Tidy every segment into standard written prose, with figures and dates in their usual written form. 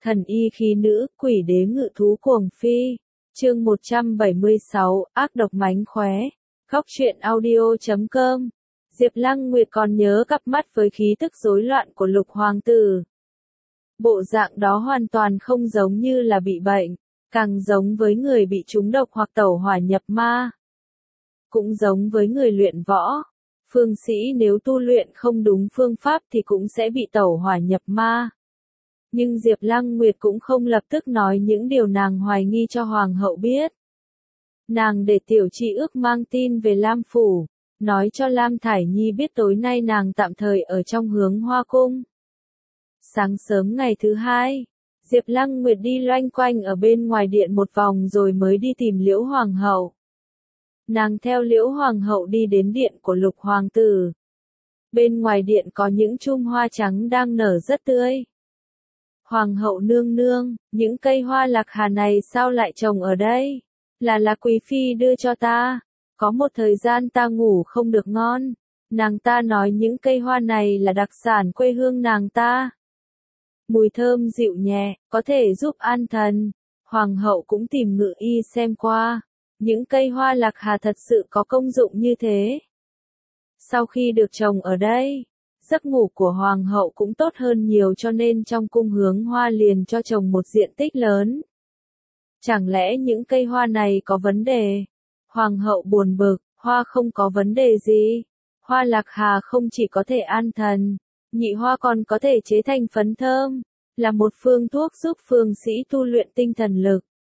Thần y khí nữ, quỷ đế ngự thú cuồng phi. Chương 176, ác độc mánh khóe. Góc truyện audio.com. Diệp Lăng Nguyệt còn nhớ cặp mắt với khí tức rối loạn của Lục hoàng tử. Bộ dạng đó hoàn toàn không giống như là bị bệnh, càng giống với người bị trúng độc hoặc tẩu hỏa nhập ma. Cũng giống với người luyện võ. Phương sĩ nếu tu luyện không đúng phương pháp thì cũng sẽ bị tẩu hỏa nhập ma. Nhưng Diệp Lăng Nguyệt cũng không lập tức nói những điều nàng hoài nghi cho Hoàng hậu biết. Nàng để Tiểu Tri Ước mang tin về Lam Phủ, nói cho Lam Thải Nhi biết tối nay nàng tạm thời ở trong hướng Hoa Cung. Sáng sớm ngày thứ hai, Diệp Lăng Nguyệt đi loanh quanh ở bên ngoài điện một vòng rồi mới đi tìm Liễu Hoàng hậu. Nàng theo Liễu Hoàng hậu đi đến điện của Lục hoàng tử. Bên ngoài điện có những chum hoa trắng đang nở rất tươi. Hoàng hậu nương nương, những cây hoa lạc hà này sao lại trồng ở đây? Là quý phi đưa cho ta. Có một thời gian ta ngủ không được ngon. Nàng ta nói những cây hoa này là đặc sản quê hương nàng ta. Mùi thơm dịu nhẹ, có thể giúp an thần. Hoàng hậu cũng tìm ngự y xem qua. Những cây hoa lạc hà thật sự có công dụng như thế. Sau khi được trồng ở đây, giấc ngủ của Hoàng hậu cũng tốt hơn nhiều cho nên trong cung hướng hoa liền cho trồng một diện tích lớn. Chẳng lẽ những cây hoa này có vấn đề? Hoàng hậu buồn bực, hoa không có vấn đề gì. Hoa lạc hà không chỉ có thể an thần, nhị hoa còn có thể chế thành phấn thơm, là một phương thuốc giúp phương sĩ tu luyện tinh thần lực.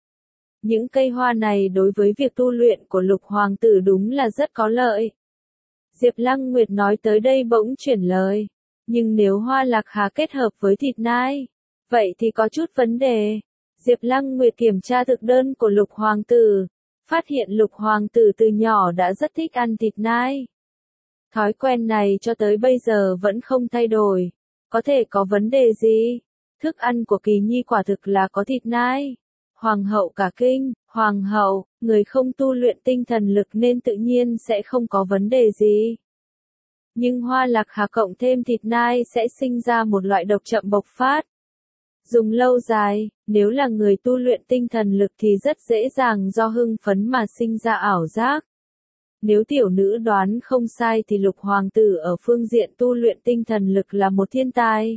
Những cây hoa này đối với việc tu luyện của Lục hoàng tử đúng là rất có lợi. Diệp Lăng Nguyệt nói tới đây bỗng chuyển lời. Nhưng nếu hoa lạc hà kết hợp với thịt nai, vậy thì có chút vấn đề. Diệp Lăng Nguyệt kiểm tra thực đơn của Lục hoàng tử, phát hiện Lục hoàng tử từ nhỏ đã rất thích ăn thịt nai. Thói quen này cho tới bây giờ vẫn không thay đổi. Có thể có vấn đề gì? Thức ăn của Kỳ Nhi quả thực là có thịt nai. Hoàng hậu cả kinh, Hoàng hậu, người không tu luyện tinh thần lực nên tự nhiên sẽ không có vấn đề gì. Nhưng hoa lạc hà cộng thêm thịt nai sẽ sinh ra một loại độc chậm bộc phát. Dùng lâu dài, nếu là người tu luyện tinh thần lực thì rất dễ dàng do hưng phấn mà sinh ra ảo giác. Nếu tiểu nữ đoán không sai thì Lục hoàng tử ở phương diện tu luyện tinh thần lực là một thiên tài.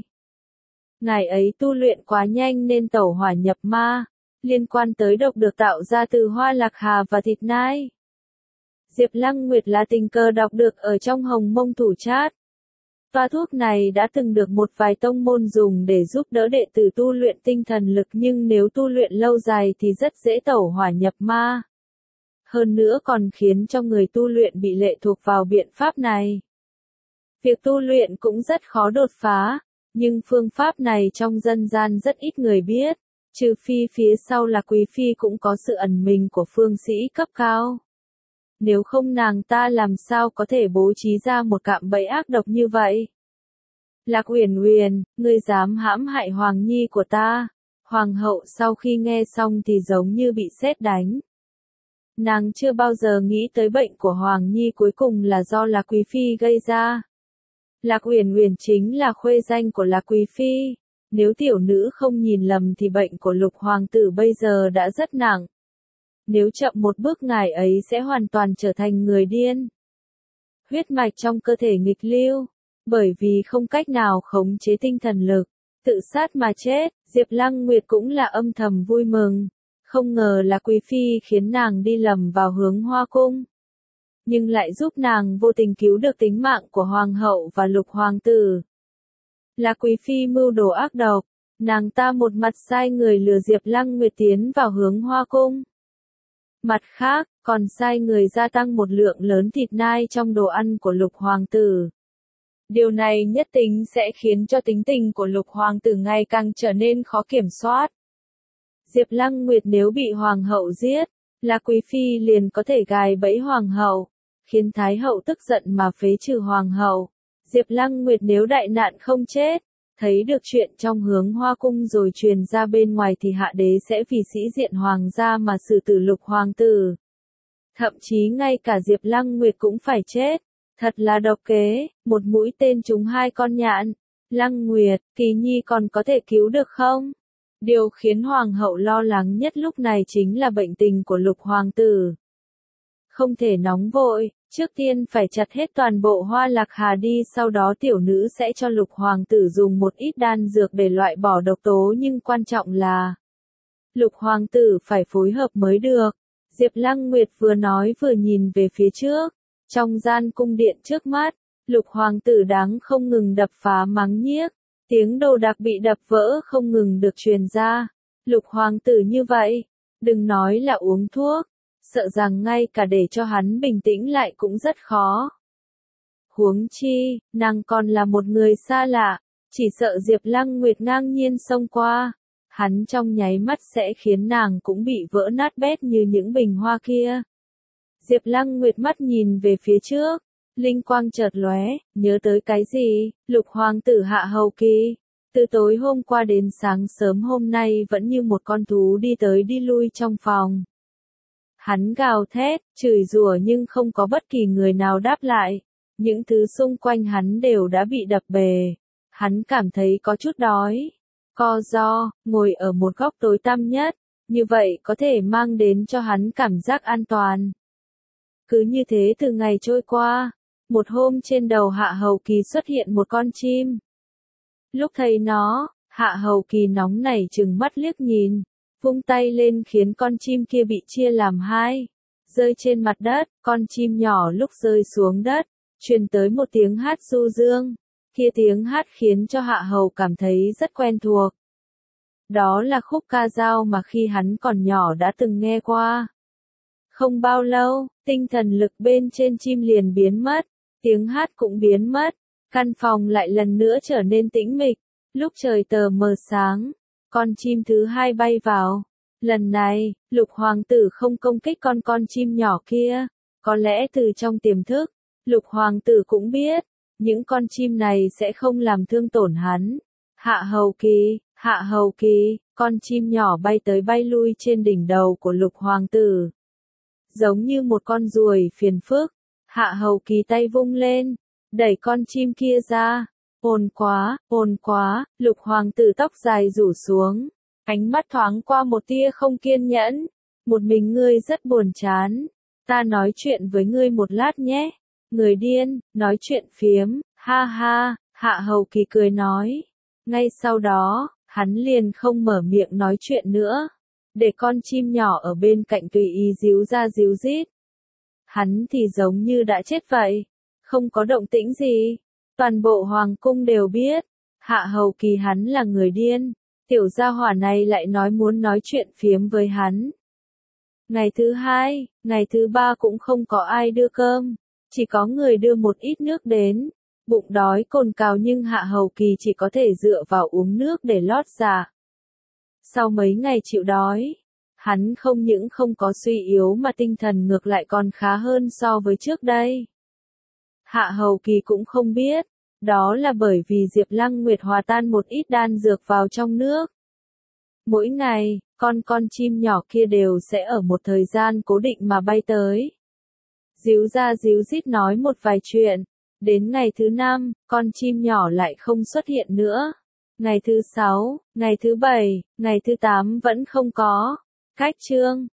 Ngài ấy tu luyện quá nhanh nên tẩu hỏa nhập ma. Liên quan tới độc được tạo ra từ hoa lạc hà và thịt nai. Diệp Lăng Nguyệt là tình cờ đọc được ở trong Hồng Mông Thủ Trát. Toa thuốc này đã từng được một vài tông môn dùng để giúp đỡ đệ tử tu luyện tinh thần lực nhưng nếu tu luyện lâu dài thì rất dễ tẩu hỏa nhập ma. Hơn nữa còn khiến cho người tu luyện bị lệ thuộc vào biện pháp này. Việc tu luyện cũng rất khó đột phá, nhưng phương pháp này trong dân gian rất ít người biết. Trừ phi phía sau là quý phi cũng có sự ẩn mình của phương sĩ cấp cao. Nếu không nàng ta làm sao có thể bố trí ra một cạm bẫy ác độc như vậy? Lạc Uyển Uyển, ngươi dám hãm hại Hoàng Nhi của ta. Hoàng hậu sau khi nghe xong thì giống như bị sét đánh. Nàng chưa bao giờ nghĩ tới bệnh của Hoàng Nhi cuối cùng là do Lạc Quý Phi gây ra. Lạc Uyển Uyển chính là khuê danh của Lạc Quý Phi. Nếu tiểu nữ không nhìn lầm thì bệnh của Lục hoàng tử bây giờ đã rất nặng. Nếu chậm một bước ngài ấy sẽ hoàn toàn trở thành người điên. Huyết mạch trong cơ thể nghịch lưu, bởi vì không cách nào khống chế tinh thần lực, tự sát mà chết. Diệp Lăng Nguyệt cũng là âm thầm vui mừng. Không ngờ là Quý Phi khiến nàng đi lầm vào hướng Hoa Cung. Nhưng lại giúp nàng vô tình cứu được tính mạng của Hoàng hậu và Lục hoàng tử. Là Quý Phi mưu đồ ác độc, nàng ta một mặt sai người lừa Diệp Lăng Nguyệt tiến vào hướng Hoa Cung. Mặt khác, còn sai người gia tăng một lượng lớn thịt nai trong đồ ăn của Lục hoàng tử. Điều này nhất định sẽ khiến cho tính tình của Lục hoàng tử ngày càng trở nên khó kiểm soát. Diệp Lăng Nguyệt nếu bị Hoàng hậu giết, là Quý Phi liền có thể gài bẫy Hoàng hậu, khiến Thái hậu tức giận mà phế trừ Hoàng hậu. Diệp Lăng Nguyệt nếu đại nạn không chết, thấy được chuyện trong hướng Hoa Cung rồi truyền ra bên ngoài thì hạ đế sẽ vì sĩ diện hoàng gia mà xử tử Lục hoàng tử. Thậm chí ngay cả Diệp Lăng Nguyệt cũng phải chết. Thật là độc kế, một mũi tên trúng hai con nhạn. Lăng Nguyệt, Kỳ Nhi còn có thể cứu được không? Điều khiến hoàng hậu lo lắng nhất lúc này chính là bệnh tình của lục hoàng tử. Không thể nóng vội, trước tiên phải chặt hết toàn bộ hoa lạc hà đi, sau đó tiểu nữ sẽ cho lục hoàng tử dùng một ít đan dược để loại bỏ độc tố, nhưng quan trọng là lục hoàng tử phải phối hợp mới được. Diệp Lăng Nguyệt vừa nói vừa nhìn về phía trước, trong gian cung điện trước mắt, lục hoàng tử đáng không ngừng đập phá mắng nhiếc, tiếng đồ đạc bị đập vỡ không ngừng được truyền ra. Lục hoàng tử như vậy, đừng nói là uống thuốc, sợ rằng ngay cả để cho hắn bình tĩnh lại cũng rất khó. Huống chi, nàng còn là một người xa lạ, chỉ sợ Diệp Lăng Nguyệt ngang nhiên xông qua, hắn trong nháy mắt sẽ khiến nàng cũng bị vỡ nát bét như những bình hoa kia. Diệp Lăng Nguyệt mắt nhìn về phía trước, linh quang chợt lóe, nhớ tới cái gì, lục hoàng tử hạ hầu kỳ. Từ tối hôm qua đến sáng sớm hôm nay vẫn như một con thú đi tới đi lui trong phòng. Hắn gào thét, chửi rủa nhưng không có bất kỳ người nào đáp lại. Những thứ xung quanh hắn đều đã bị đập bề. Hắn cảm thấy có chút đói. Co ro, ngồi ở một góc tối tăm nhất. Như vậy có thể mang đến cho hắn cảm giác an toàn. Cứ như thế từ ngày trôi qua. Một hôm trên đầu Hạ Hầu Kỳ xuất hiện một con chim. Lúc thấy nó, Hạ Hầu Kỳ nóng nảy trừng mắt liếc nhìn. Vung tay lên khiến con chim kia bị chia làm hai, rơi trên mặt đất, con chim nhỏ lúc rơi xuống đất, truyền tới một tiếng hát du dương, kia tiếng hát khiến cho Hạ Hầu cảm thấy rất quen thuộc. Đó là khúc ca dao mà khi hắn còn nhỏ đã từng nghe qua. Không bao lâu, tinh thần lực bên trên chim liền biến mất, tiếng hát cũng biến mất, căn phòng lại lần nữa trở nên tĩnh mịch, lúc trời tờ mờ sáng. Con chim thứ hai bay vào. Lần này, lục hoàng tử không công kích con chim nhỏ kia. Có lẽ từ trong tiềm thức, lục hoàng tử cũng biết, những con chim này sẽ không làm thương tổn hắn. Hạ hầu kỳ, con chim nhỏ bay tới bay lui trên đỉnh đầu của lục hoàng tử. Giống như một con ruồi phiền phức, Hạ Hầu Kỳ tay vung lên, đẩy con chim kia ra. Ồn quá, lục hoàng tử tóc dài rủ xuống, ánh mắt thoáng qua một tia không kiên nhẫn, một mình ngươi rất buồn chán, ta nói chuyện với ngươi một lát nhé, người điên, nói chuyện phiếm, ha ha, Hạ Hầu Kỳ cười nói, ngay sau đó, hắn liền không mở miệng nói chuyện nữa, để con chim nhỏ ở bên cạnh tùy ý díu ra díu dít. Hắn thì giống như đã chết vậy, không có động tĩnh gì. Toàn bộ hoàng cung đều biết, Hạ Hầu Kỳ hắn là người điên, tiểu gia hỏa này lại muốn nói chuyện phiếm với hắn. Ngày thứ hai, ngày thứ ba cũng không có ai đưa cơm, chỉ có người đưa một ít nước đến, bụng đói cồn cào nhưng Hạ Hầu Kỳ chỉ có thể dựa vào uống nước để lót dạ. Sau mấy ngày chịu đói, hắn không những không có suy yếu mà tinh thần ngược lại còn khá hơn so với trước đây. Hạ Hầu Kỳ cũng không biết, đó là bởi vì Diệp Lăng Nguyệt hòa tan một ít đan dược vào trong nước. Mỗi ngày, con chim nhỏ kia đều sẽ ở một thời gian cố định mà bay tới. Díu ra díu dít nói một vài chuyện. Đến ngày thứ 5, con chim nhỏ lại không xuất hiện nữa. Ngày thứ 6, ngày thứ 7, ngày thứ 8 vẫn không có. Cách chương